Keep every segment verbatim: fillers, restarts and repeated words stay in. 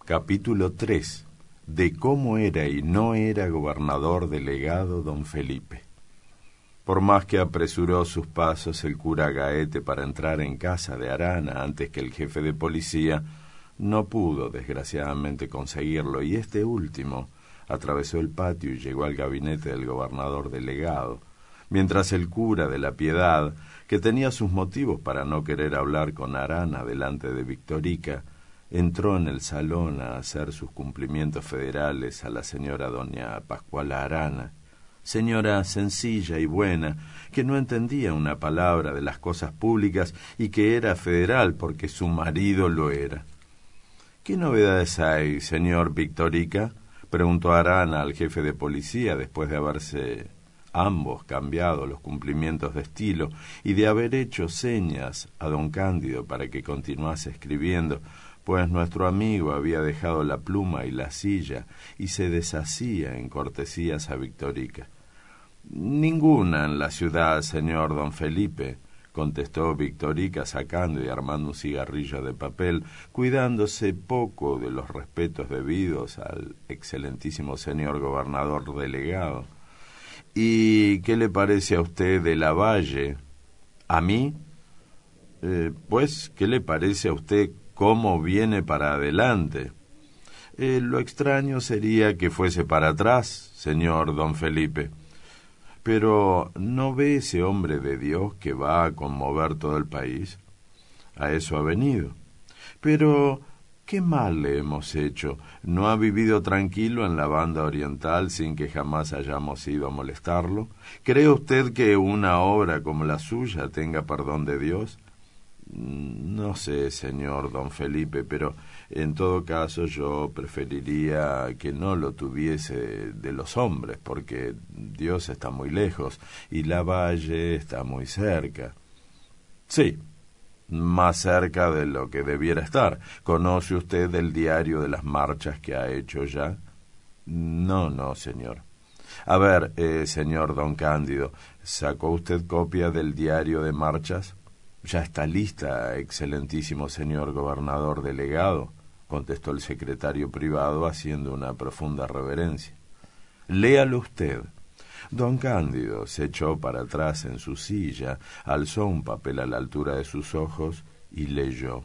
Capítulo tres. De cómo era y no era gobernador delegado don Felipe. Por más que apresuró sus pasos el cura Gaete para entrar en casa de Arana antes que el jefe de policía, no pudo desgraciadamente conseguirlo, y este último atravesó el patio y llegó al gabinete del gobernador delegado, mientras el cura de la Piedad, que tenía sus motivos para no querer hablar con Arana delante de Victorica, entró en el salón a hacer sus cumplimientos federales a la señora doña Pascuala Arana, señora sencilla y buena, que no entendía una palabra de las cosas públicas y que era federal porque su marido lo era. —¿Qué novedades hay, señor Victorica? —preguntó Arana al jefe de policía después de haberse ambos cambiado los cumplimientos de estilo y de haber hecho señas a don Cándido para que continuase escribiendo, pues nuestro amigo había dejado la pluma y la silla y se deshacía en cortesías a Victorica. —Ninguna en la ciudad, señor don Felipe —contestó Victorica sacando y armando un cigarrillo de papel, cuidándose poco de los respetos debidos al excelentísimo señor gobernador delegado. —¿Y qué le parece a usted de Lavalle? —¿A mí? Eh, pues, ¿qué le parece a usted cómo viene para adelante? Eh, lo extraño sería que fuese para atrás, señor don Felipe. Pero ¿no ve ese hombre de Dios que va a conmover todo el país? A eso ha venido. Pero ¿qué mal le hemos hecho? ¿No ha vivido tranquilo en la banda oriental sin que jamás hayamos ido a molestarlo? ¿Cree usted que una obra como la suya tenga perdón de Dios? No sé, señor don Felipe, pero en todo caso yo preferiría que no lo tuviese de los hombres, porque Dios está muy lejos y Lavalle está muy cerca. Sí, más cerca de lo que debiera estar. ¿Conoce usted el diario de las marchas que ha hecho ya? No, no, señor. A ver, eh, señor don Cándido, ¿sacó usted copia del diario de marchas? —Ya está lista, excelentísimo señor gobernador delegado —contestó el secretario privado haciendo una profunda reverencia. —Léalo usted. Don Cándido se echó para atrás en su silla, alzó un papel a la altura de sus ojos y leyó.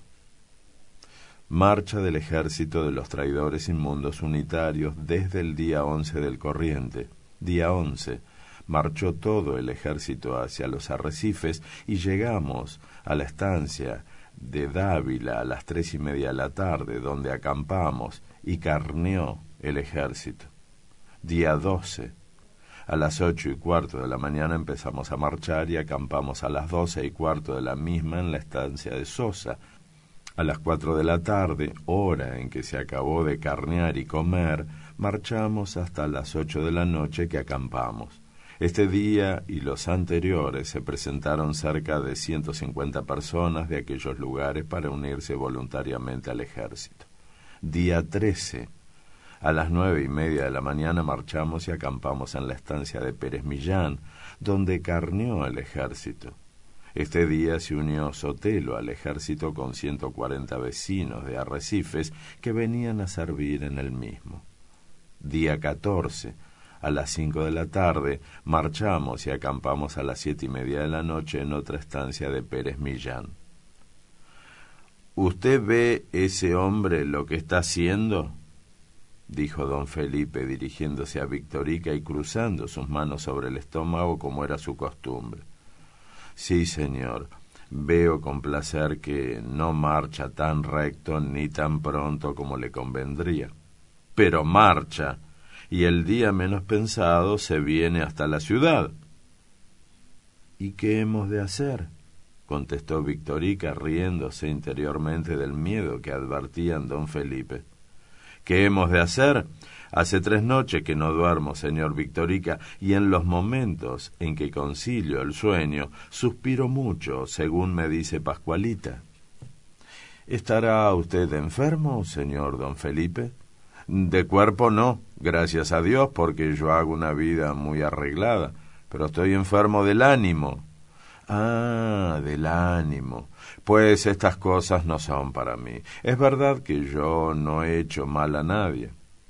Marcha del ejército de los traidores inmundos unitarios desde el día once del corriente. Día once. Marchó todo el ejército hacia los arrecifes y llegamos a la estancia de Dávila a las tres y media de la tarde, donde acampamos y carneó el ejército. Día doce. A las ocho y cuarto de la mañana empezamos a marchar y acampamos a las doce y cuarto de la misma en la estancia de Sosa. A las cuatro de la tarde, hora en que se acabó de carnear y comer, marchamos hasta las ocho de la noche que acampamos. Este día y los anteriores se presentaron cerca de ciento cincuenta personas de aquellos lugares para unirse voluntariamente al ejército. Día trece. A las nueve y media de la mañana marchamos y acampamos en la estancia de Pérez Millán, donde carneó el ejército. Este día se unió Sotelo al ejército con ciento cuarenta vecinos de Arrecifes que venían a servir en el mismo. Día catorce. A las cinco de la tarde marchamos y acampamos a las siete y media de la noche en otra estancia de Pérez Millán. —¿Usted ve ese hombre lo que está haciendo? —dijo don Felipe dirigiéndose a Victorica y cruzando sus manos sobre el estómago como era su costumbre. —Sí, señor. Veo con placer que no marcha tan recto ni tan pronto como le convendría. Pero marcha. Y el día menos pensado se viene hasta la ciudad. —¿Y qué hemos de hacer? —contestó Victorica riéndose interiormente del miedo que advertía en don Felipe. —¿Qué hemos de hacer? Hace tres noches que no duermo, señor Victorica, y en los momentos en que concilio el sueño, suspiro mucho, según me dice Pascualita. —¿Estará usted enfermo, señor don Felipe? —De cuerpo no, gracias a Dios, porque yo hago una vida muy arreglada, pero estoy enfermo del ánimo. Ah, del ánimo. Pues estas cosas no son para mí. Es verdad que yo no he hecho mal a nadie.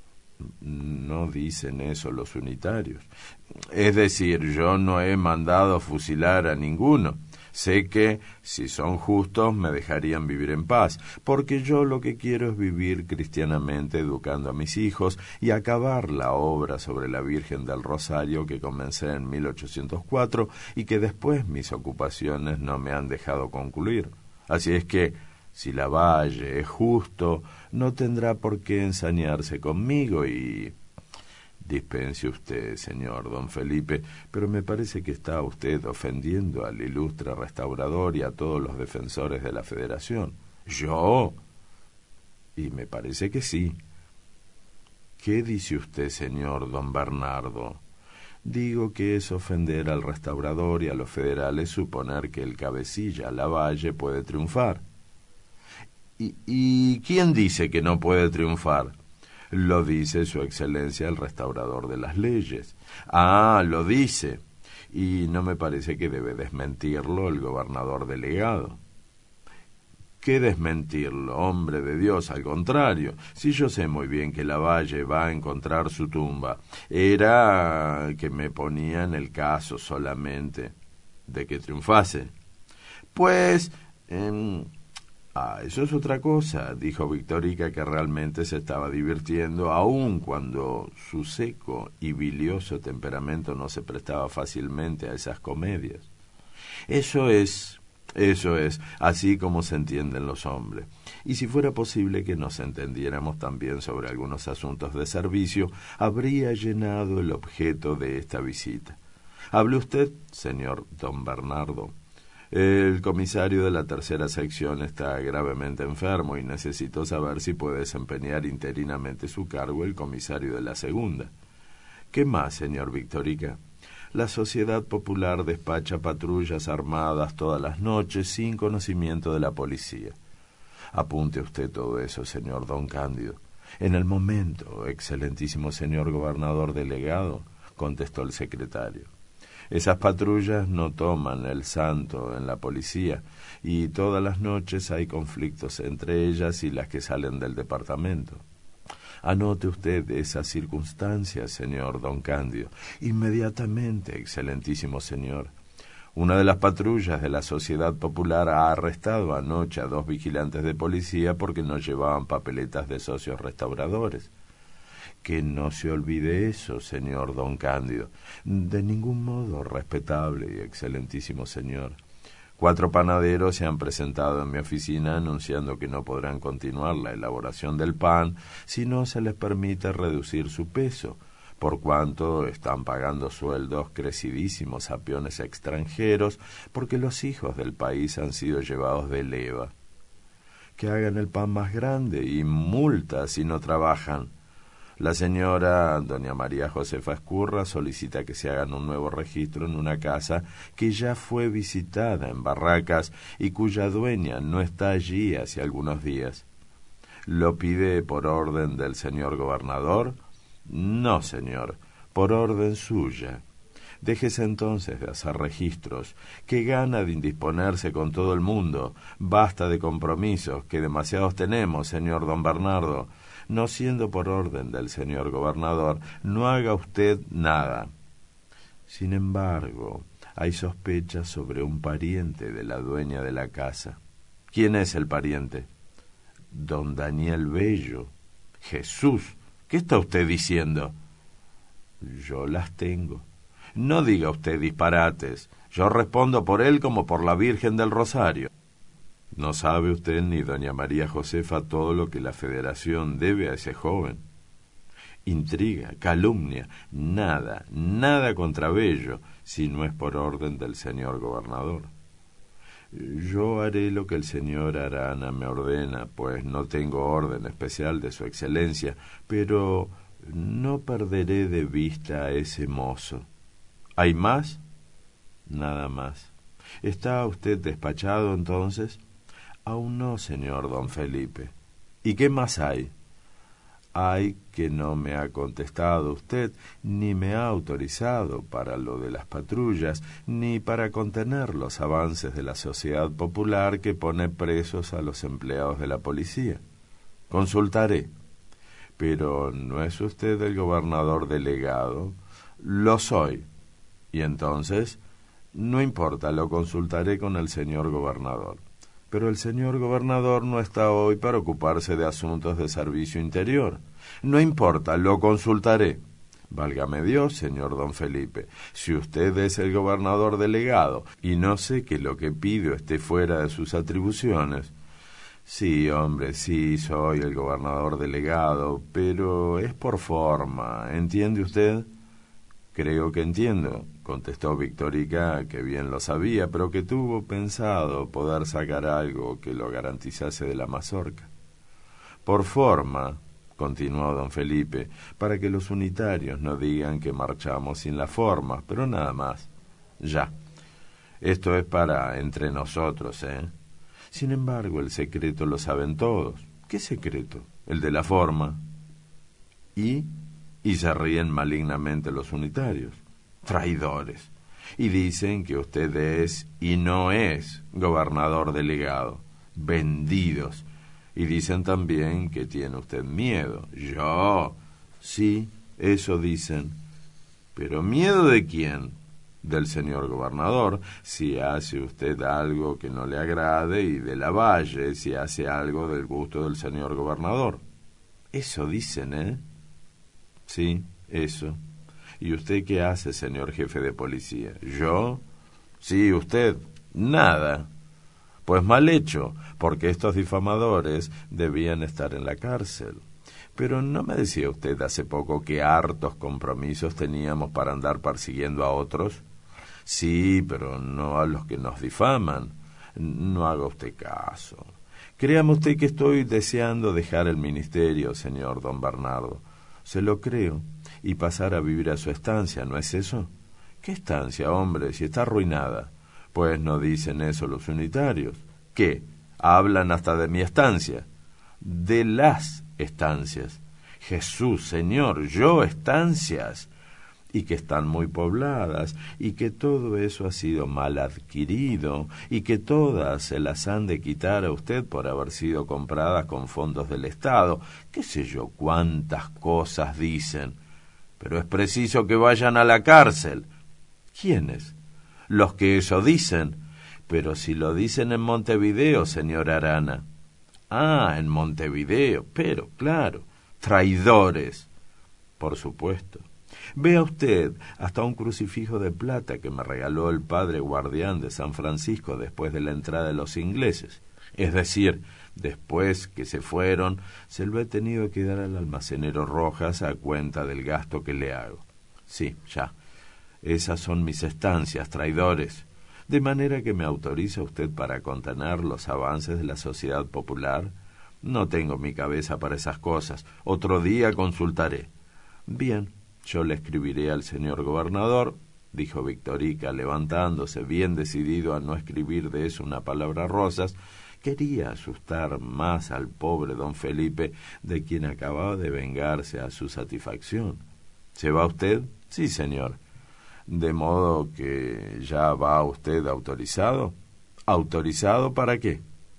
No dicen eso los unitarios. Es decir, yo no he mandado fusilar a ninguno. Sé que, si son justos, me dejarían vivir en paz, porque yo lo que quiero es vivir cristianamente educando a mis hijos y acabar la obra sobre la Virgen del Rosario que comencé en mil ochocientos cuatro y que después mis ocupaciones no me han dejado concluir. Así es que, si Lavalle es justo, no tendrá por qué ensañarse conmigo y... Dispense usted, señor don Felipe, pero me parece que está usted ofendiendo al ilustre restaurador y a todos los defensores de la Federación. ¿Yo? Y me parece que sí. ¿Qué dice usted, señor don Bernardo? Digo que es ofender al restaurador y a los federales suponer que el cabecilla Lavalle puede triunfar. ¿Y, y quién dice que no puede triunfar? Lo dice su excelencia el restaurador de las leyes. Ah, lo dice. Y no me parece que debe desmentirlo el gobernador delegado. ¿Qué desmentirlo, hombre de Dios? Al contrario, si yo sé muy bien que Lavalle va a encontrar su tumba, era que me ponía en el caso solamente de que triunfase. Pues... Eh, Ah, eso es otra cosa, dijo Victorica, que realmente se estaba divirtiendo, aun cuando su seco y bilioso temperamento no se prestaba fácilmente a esas comedias. Eso es, eso es, así como se entienden los hombres. Y si fuera posible que nos entendiéramos también sobre algunos asuntos de servicio, habría llenado el objeto de esta visita. Hable usted, señor don Bernardo. El comisario de la tercera sección está gravemente enfermo y necesito saber si puede desempeñar interinamente su cargo el comisario de la segunda. ¿Qué más, señor Victorica? La Sociedad Popular despacha patrullas armadas todas las noches sin conocimiento de la policía. Apunte usted todo eso, señor don Cándido. En el momento, excelentísimo señor gobernador delegado, contestó el secretario. Esas patrullas no toman el santo en la policía y todas las noches hay conflictos entre ellas y las que salen del departamento. Anote usted esas circunstancias, señor don Cándido. Inmediatamente, excelentísimo señor. Una de las patrullas de la Sociedad Popular ha arrestado anoche a dos vigilantes de policía porque no llevaban papeletas de socios restauradores. Que no se olvide eso, señor don Cándido. De ningún modo, respetable y excelentísimo señor. Cuatro panaderos se han presentado en mi oficina anunciando que no podrán continuar la elaboración del pan si no se les permite reducir su peso, por cuanto están pagando sueldos crecidísimos a peones extranjeros porque los hijos del país han sido llevados de leva. Que hagan el pan más grande y multas si no trabajan. La señora doña María Josefa Escurra solicita que se hagan un nuevo registro en una casa que ya fue visitada en Barracas y cuya dueña no está allí hace algunos días. ¿Lo pide por orden del señor gobernador? No, señor, por orden suya. Déjese entonces de hacer registros. Qué gana de indisponerse con todo el mundo. Basta de compromisos, que demasiados tenemos, señor don Bernardo. No siendo por orden del señor gobernador, no haga usted nada. Sin embargo, hay sospechas sobre un pariente de la dueña de la casa. ¿Quién es el pariente? Don Daniel Bello. Jesús, ¿qué está usted diciendo? Yo las tengo. No diga usted disparates. Yo respondo por él como por la Virgen del Rosario. No sabe usted ni doña María Josefa todo lo que la Federación debe a ese joven. Intriga, calumnia, nada, nada contra Bello, si no es por orden del señor gobernador. Yo haré lo que el señor Arana me ordena, pues no tengo orden especial de su excelencia, pero no perderé de vista a ese mozo. ¿Hay más? Nada más. ¿Está usted despachado entonces? Aún no, señor don Felipe. ¿Y qué más hay? Ay, que no me ha contestado usted, ni me ha autorizado para lo de las patrullas, ni para contener los avances de la sociedad popular que pone presos a los empleados de la policía. Consultaré. Pero ¿no es usted el gobernador delegado? Lo soy. Y entonces, no importa, lo consultaré con el señor gobernador. Pero el señor gobernador no está hoy para ocuparse de asuntos de servicio interior. No importa, lo consultaré. Válgame Dios, señor don Felipe, si usted es el gobernador delegado y no sé que lo que pido esté fuera de sus atribuciones. Sí, hombre, sí, soy el gobernador delegado, pero es por forma, ¿entiende usted? Creo que entiendo, contestó Victorica, que bien lo sabía, pero que tuvo pensado poder sacar algo que lo garantizase de la mazorca. Por forma, continuó don Felipe, para que los unitarios no digan que marchamos sin las formas, pero nada más. Ya. Esto es para entre nosotros, ¿eh? Sin embargo, el secreto lo saben todos. ¿Qué secreto? El de la forma. ¿Y? Y se ríen malignamente los unitarios. Traidores. Y dicen que usted es y no es gobernador delegado. Vendidos. Y dicen también que tiene usted miedo. Yo. Sí, eso dicen. ¿Pero miedo de quién? Del señor gobernador, si hace usted algo que no le agrade, y de Lavalle, si hace algo del gusto del señor gobernador. Eso dicen, ¿eh? Sí, eso. ¿Y usted qué hace, señor jefe de policía? ¿Yo? Sí, usted. Nada. Pues mal hecho, porque estos difamadores debían estar en la cárcel. Pero ¿no me decía usted hace poco que hartos compromisos teníamos para andar persiguiendo a otros? Sí, pero no a los que nos difaman. No haga usted caso. Créame usted que estoy deseando dejar el ministerio, señor don Bernardo. Se lo creo, y pasar a vivir a su estancia, ¿no es eso? ¿Qué estancia, hombre, si está arruinada? Pues no dicen eso los unitarios. ¿Qué? Hablan hasta de mi estancia. De las estancias. Jesús, señor, yo estancias. Y que están muy pobladas, y que todo eso ha sido mal adquirido, y que todas se las han de quitar a usted por haber sido compradas con fondos del Estado. Qué sé yo cuántas cosas dicen. Pero es preciso que vayan a la cárcel. ¿Quiénes? Los que eso dicen. Pero si lo dicen en Montevideo, señor Arana. Ah, en Montevideo, pero claro, traidores. Por supuesto. Vea usted, hasta un crucifijo de plata que me regaló el padre guardián de San Francisco después de la entrada de los ingleses. Es decir, después que se fueron, se lo he tenido que dar al almacenero Rojas a cuenta del gasto que le hago. Sí, ya. Esas son mis estancias, traidores. De manera que me autoriza usted para contener los avances de la sociedad popular. No tengo mi cabeza para esas cosas. Otro día consultaré. Bien. Yo le escribiré al señor gobernador, dijo Victorica, levantándose, bien decidido a no escribir de eso una palabra rosas. Quería asustar más al pobre don Felipe, de quien acababa de vengarse a su satisfacción. ¿Se va usted? Sí, señor. ¿De modo que ya va usted autorizado? ¿Autorizado para qué?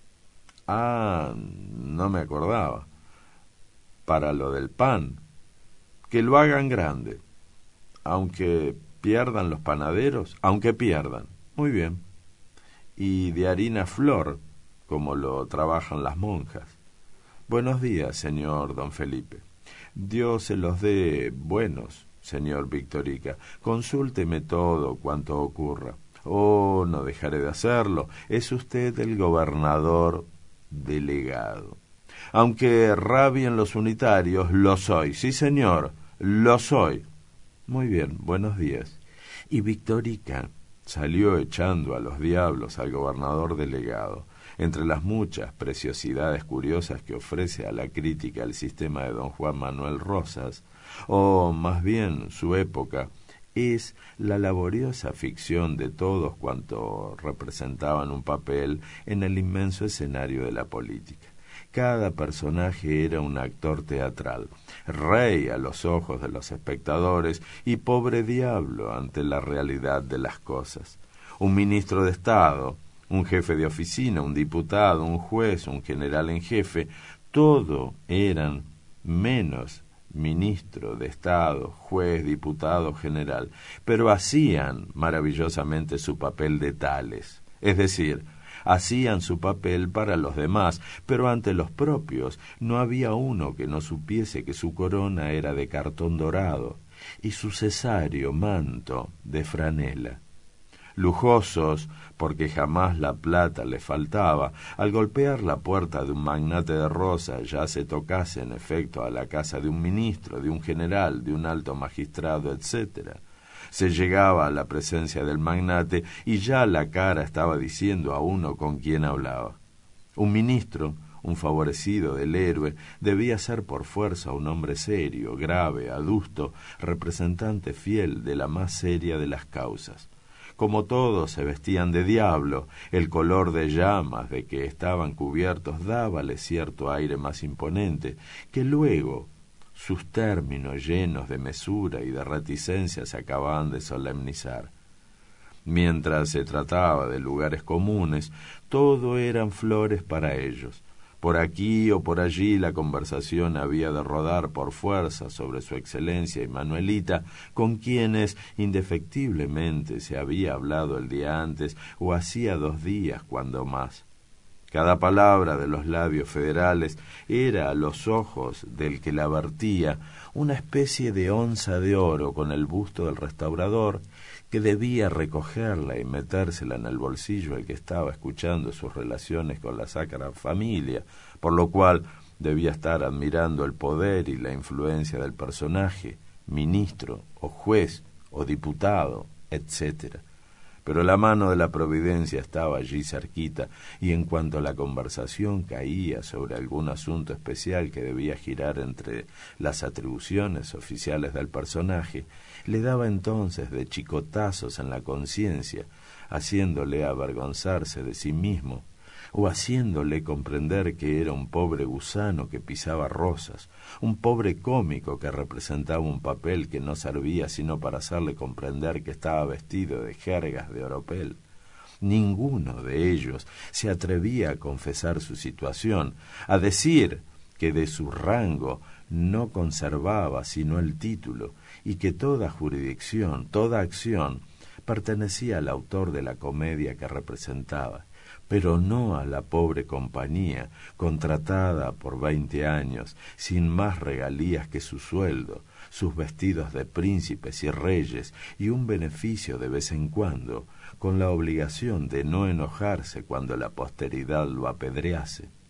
Ah, no me acordaba. Para lo del pan. Que lo hagan grande, aunque pierdan los panaderos, aunque pierdan. Muy bien. Y de harina flor, como lo trabajan las monjas. Buenos días, señor don Felipe. Dios se los dé buenos, señor Victorica. Consúlteme todo cuanto ocurra. Oh, no dejaré de hacerlo. Es usted el gobernador delegado. Aunque rabien los unitarios, lo soy. Sí, señor. Lo soy. Muy bien, buenos días. Y Victorica salió echando a los diablos al gobernador delegado. Entre las muchas preciosidades curiosas que ofrece a la crítica el sistema de don Juan Manuel Rosas, o más bien su época, es la laboriosa ficción de todos cuantos representaban un papel en el inmenso escenario de la política. cada personaje era un actor teatral, rey a los ojos de los espectadores y pobre diablo ante la realidad de las cosas. Un ministro de Estado, un jefe de oficina, un diputado, un juez, un general en jefe, todo eran menos ministro de Estado, juez, diputado, general, pero hacían maravillosamente su papel de tales, es decir, hacían su papel para los demás, pero ante los propios no había uno que no supiese que su corona era de cartón dorado y su cesario manto de franela. Lujosos, porque jamás la plata les faltaba, al golpear la puerta de un magnate de rosa ya se tocase en efecto a la casa de un ministro, de un general, de un alto magistrado, etcétera. Se llegaba a la presencia del magnate y ya la cara estaba diciendo a uno con quién hablaba. Un ministro, un favorecido del héroe, debía ser por fuerza un hombre serio, grave, adusto, representante fiel de la más seria de las causas. Como todos se vestían de diablo, el color de llamas de que estaban cubiertos dábale cierto aire más imponente, que luego sus términos llenos de mesura y de reticencia se acababan de solemnizar. Mientras se trataba de lugares comunes, todo eran flores para ellos. Por aquí o por allí la conversación había de rodar por fuerza sobre su excelencia y Manuelita, con quienes indefectiblemente se había hablado el día antes o hacía dos días cuando más. Cada palabra de los labios federales era a los ojos del que la vertía una especie de onza de oro con el busto del restaurador, que debía recogerla y metérsela en el bolsillo el que estaba escuchando sus relaciones con la sacra familia, por lo cual debía estar admirando el poder y la influencia del personaje, ministro o juez o diputado, etcétera. Pero la mano de la providencia estaba allí cerquita, y en cuanto la conversación caía sobre algún asunto especial que debía girar entre las atribuciones oficiales del personaje, le daba entonces de chicotazos en la conciencia, haciéndole avergonzarse de sí mismo, o haciéndole comprender que era un pobre gusano que pisaba rosas, un pobre cómico que representaba un papel que no servía sino para hacerle comprender que estaba vestido de jergas de oropel. Ninguno de ellos se atrevía a confesar su situación, a decir que de su rango no conservaba sino el título, y que toda jurisdicción, toda acción, pertenecía al autor de la comedia que representaba, pero no a la pobre compañía, contratada por veinte años, sin más regalías que su sueldo, sus vestidos de príncipes y reyes, y un beneficio de vez en cuando, con la obligación de no enojarse cuando la posteridad lo apedrease.